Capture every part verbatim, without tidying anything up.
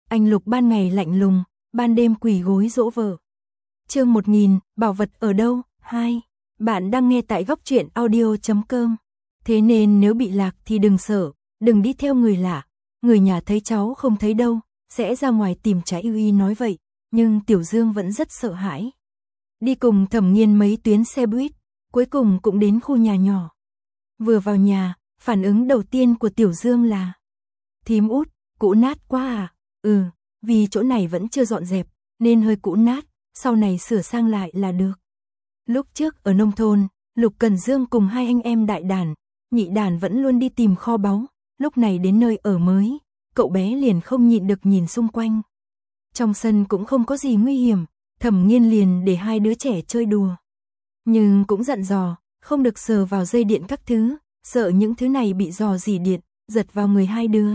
anh Lục ban ngày lạnh lùng, ban đêm quỳ gối dỗ vợ. Chương một nghìn, bảo vật ở đâu? hai. Bạn đang nghe tại góc truyện audio chấm com. Thế nên nếu bị lạc thì đừng sợ, đừng đi theo người lạ. Người nhà thấy cháu không thấy đâu, sẽ ra ngoài tìm trái yêu y nói vậy, nhưng Tiểu Dương vẫn rất sợ hãi. Đi cùng Thẩm Nghiên mấy tuyến xe buýt, cuối cùng cũng đến khu nhà nhỏ. Vừa vào nhà, phản ứng đầu tiên của Tiểu Dương là: Thím út, cũ nát quá à? Ừ, vì chỗ này vẫn chưa dọn dẹp, nên hơi cũ nát, sau này sửa sang lại là được. Lúc trước ở nông thôn, Lục Cần Dương cùng hai anh em đại đàn, nhị đàn vẫn luôn đi tìm kho báu, lúc này đến nơi ở mới, cậu bé liền không nhịn được nhìn xung quanh. Trong sân cũng không có gì nguy hiểm, Thẩm Nghiên liền để hai đứa trẻ chơi đùa. Nhưng cũng dặn dò, không được sờ vào dây điện các thứ, sợ những thứ này bị rò rỉ điện, giật vào người hai đứa.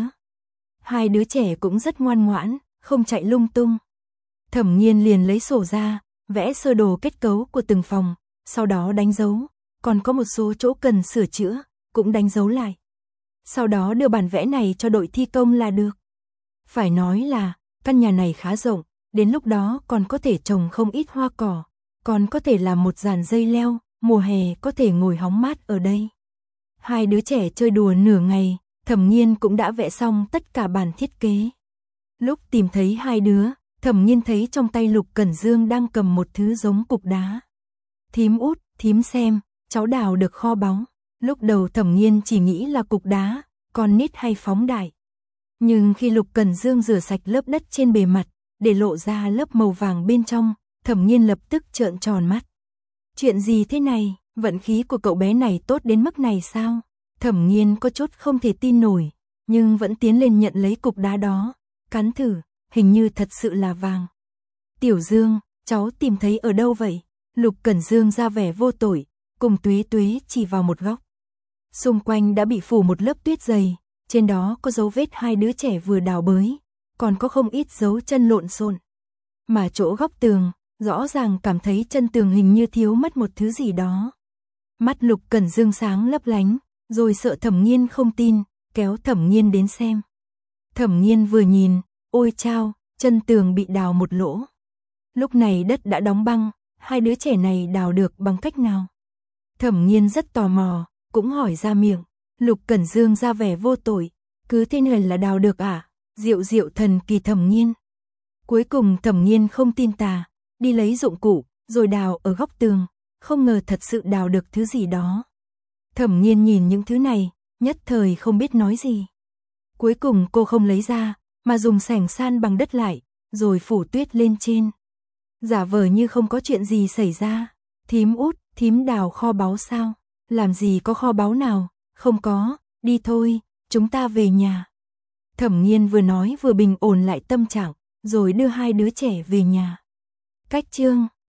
Hai đứa trẻ cũng rất ngoan ngoãn, không chạy lung tung. Thẩm Nghiên liền lấy sổ ra, vẽ sơ đồ kết cấu của từng phòng, sau đó đánh dấu, còn có một số chỗ cần sửa chữa, cũng đánh dấu lại. Sau đó đưa bản vẽ này cho đội thi công là được. Phải nói là, căn nhà này khá rộng, đến lúc đó còn có thể trồng không ít hoa cỏ, còn có thể làm một dàn dây leo, mùa hè có thể ngồi hóng mát ở đây. Hai đứa trẻ chơi đùa nửa ngày, Thẩm Nghiên cũng đã vẽ xong tất cả bản thiết kế. Lúc tìm thấy hai đứa, Thẩm Nghiên thấy trong tay Lục Cẩn Dương đang cầm một thứ giống cục đá. Thím út, thím xem, cháu đào được kho báu. Lúc đầu Thẩm Nghiên chỉ nghĩ là cục đá, con nít hay phóng đại. Nhưng khi Lục Cẩn Dương rửa sạch lớp đất trên bề mặt, để lộ ra lớp màu vàng bên trong, Thẩm Nghiên lập tức trợn tròn mắt. Chuyện gì thế này, vận khí của cậu bé này tốt đến mức này sao? Thẩm Nghiên có chút không thể tin nổi, nhưng vẫn tiến lên nhận lấy cục đá đó, cắn thử, hình như thật sự là vàng. Tiểu Dương, cháu tìm thấy ở đâu vậy? Lục Cẩn Dương ra vẻ vô tội, cùng Tuế Tuế chỉ vào một góc. Xung quanh đã bị phủ một lớp tuyết dày, trên đó có dấu vết hai đứa trẻ vừa đào bới, còn có không ít dấu chân lộn xộn. Mà chỗ góc tường, rõ ràng cảm thấy chân tường hình như thiếu mất một thứ gì đó. Mắt Lục Cẩn Dương sáng lấp lánh, rồi sợ Thẩm Nghiên không tin, kéo Thẩm Nghiên đến xem. Thẩm Nghiên vừa nhìn, ôi chao, chân tường bị đào một lỗ. Lúc này đất đã đóng băng, hai đứa trẻ này đào được bằng cách nào? Thẩm Nghiên rất tò mò, cũng hỏi ra miệng. Lục Cẩn Dương ra vẻ vô tội, cứ thế này là đào được à? Diệu diệu thần kỳ Thẩm Nghiên. Cuối cùng Thẩm Nghiên không tin tà, đi lấy dụng cụ, rồi đào ở góc tường, không ngờ thật sự đào được thứ gì đó. Thẩm Nghiên nhìn những thứ này, nhất thời không biết nói gì. Cuối cùng cô không lấy ra, mà dùng sẻng san bằng đất lại, rồi phủ tuyết lên trên. Giả vờ như không có chuyện gì xảy ra. Thím út, thím đào kho báu sao? Làm gì có kho báu nào? Không có, đi thôi, chúng ta về nhà. Thẩm Nghiên vừa nói vừa bình ổn lại tâm trạng, rồi đưa hai đứa trẻ về nhà. Cách chương